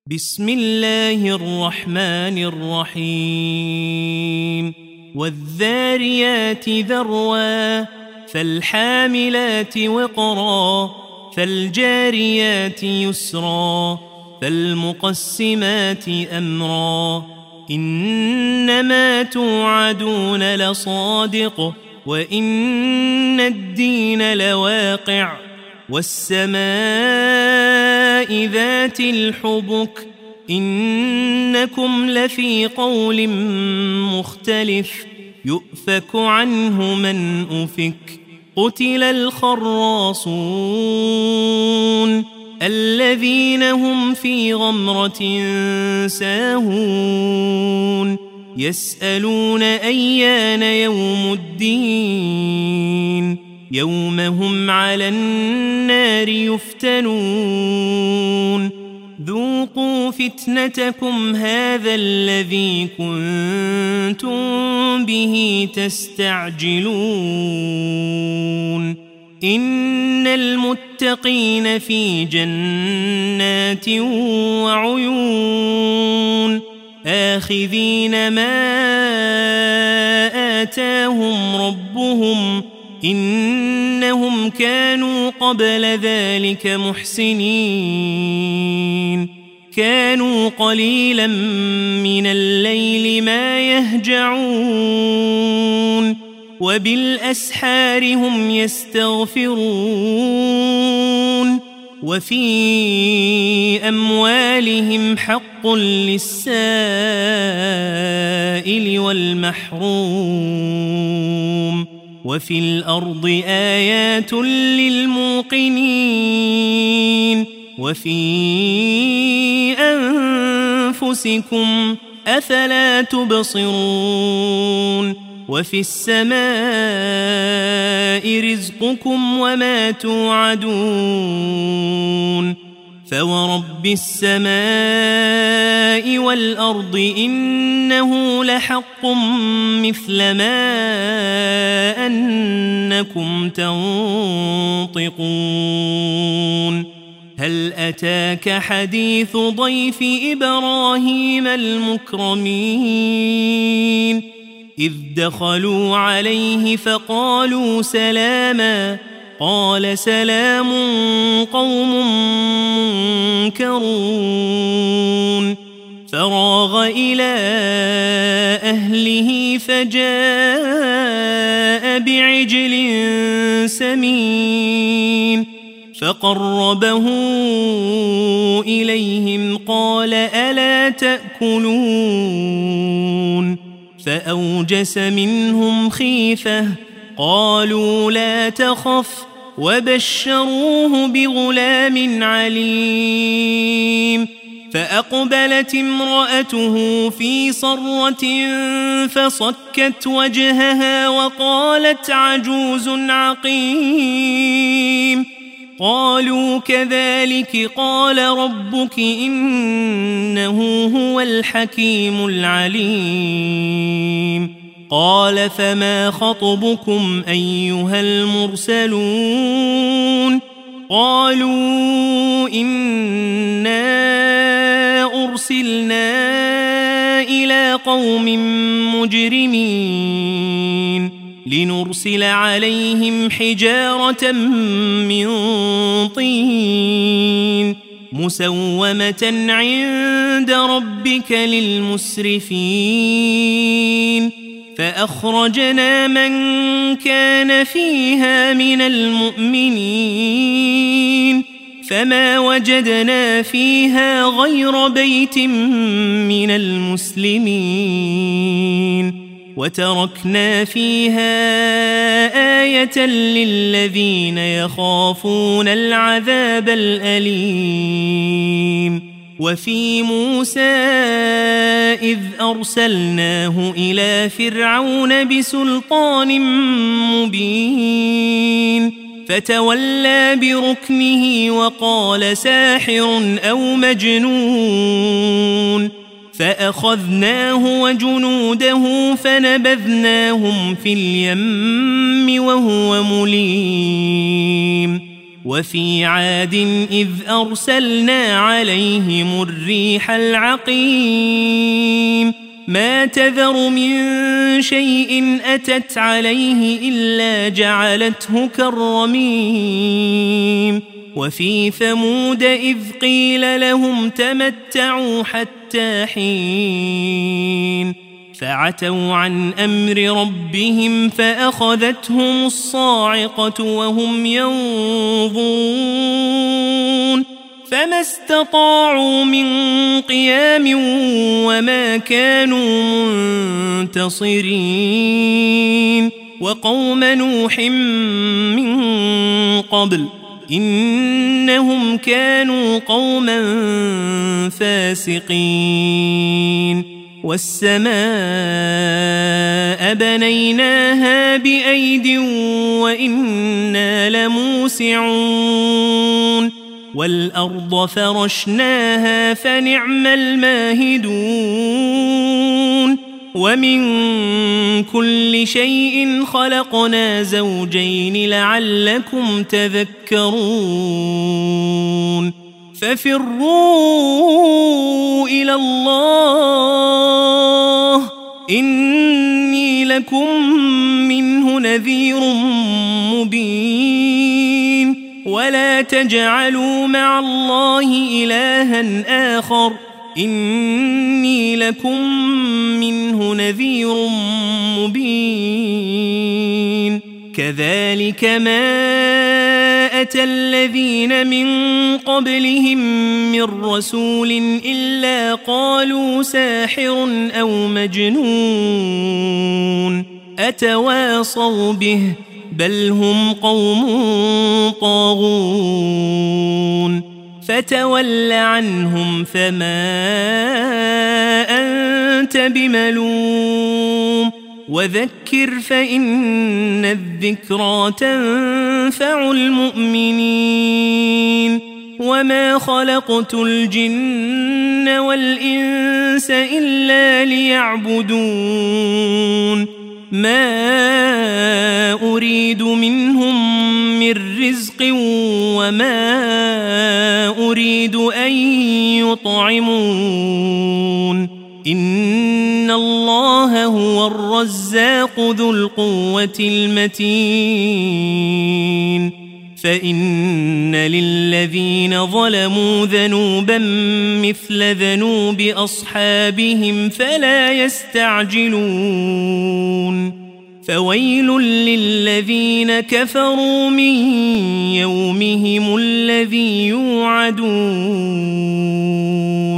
بسم الله الرحمن الرحيم والذاريات ذروا فالحاملات وقرا فالجاريات يسرا فالمقسمات أمرا إنما توعدون لصادق وإن الدين لواقع والسماء ذات الحبك إنكم لفي قول مختلف يؤفك عنه من أفك قتل الخراصون الذين هم في غمرة ساهون يسألون أيان يوم الدين يوم هم على النار يفتنون ذوقوا فتنتكم هذا الذي كنتم به تستعجلون إن المتقين في جنات وعيون آخذين ما آتاهم ربهم إنهم كانوا قبل ذلك محسنين كانوا قليلا من الليل ما يهجعون وبالأسحار هم يستغفرون وفي أموالهم حق للسائل والمحروم وفي الأرض آيات للموقنين وفي أنفسكم أفلا تبصرون وفي السماء رزقكم وما توعدون فورب السماء والأرض إنه لحق مثل ما أنكم تنطقون هل أتاك حديث ضيف إبراهيم المكرمين إذ دخلوا عليه فقالوا سلاما قال سلام قوم منكرون فراغ إلى أهله فجاء بعجل سمين فقربه إليهم قال ألا تأكلون فأوجس منهم خيفة قالوا لا تخف وبشروه بغلام عليم فأقبلت امرأته في صرة فصكت وجهها وقالت عجوز عقيم قالوا كذلك قال ربك إنه هو الحكيم العليم قال فما خطبكم أيها المرسلون قالوا إنا أرسلنا إلى قوم مجرمين لنرسل عليهم حجارة من طين مسومة عند ربك للمسرفين فأخرجنا من كان فيها من المؤمنين فما وجدنا فيها غير بيت من المسلمين وتركنا فيها آية للذين يخافون العذاب الأليم وفي موسى إذ أرسلناه إلى فرعون بسلطان مبين فتولى بركنه وقال ساحر أو مجنون فأخذناه وجنوده فنبذناهم في اليم وهو مليم وفي عاد إذ أرسلنا عليهم الريح العقيم ما تذر من شيء أتت عليه إلا جعلته كالرميم وفي ثمود إذ قيل لهم تمتعوا حتى حين فعتوا عن أمر ربهم فأخذتهم الصاعقة وهم ينظرون فما استطاعوا من قيام وما كانوا منتصرين وقوم نوح من قبل إنهم كانوا قوما فاسقين والسماء بنيناها بأيد وإنا لموسعون والأرض فرشناها فنعم الماهدون ومن كل شيء خلقنا زوجين لعلكم تذكرون ففروا إلى الله إني لكم منه نذير مبين ولا تجعلوا مع الله إلها آخر إني لكم منه نذير مبين كذلك ما أتى الذين من قبلهم من رسول إلا قالوا ساحر أو مجنون أتواصوا به بل هم قوم طاغون فتول عنهم فما أنت بملوم وذكر فإن الذكرى تنفع المؤمنين وما خلقت الجن والإنس إلا ليعبدون ما أريد منهم من رزق وما أريد أن يطعمون إن الله هو الرزاق ذو القوة المتين فإن للذين ظلموا ذنوبا مثل ذنوب أصحابهم فلا يستعجلون فويل للذين كفروا من يومهم الذي يوعدون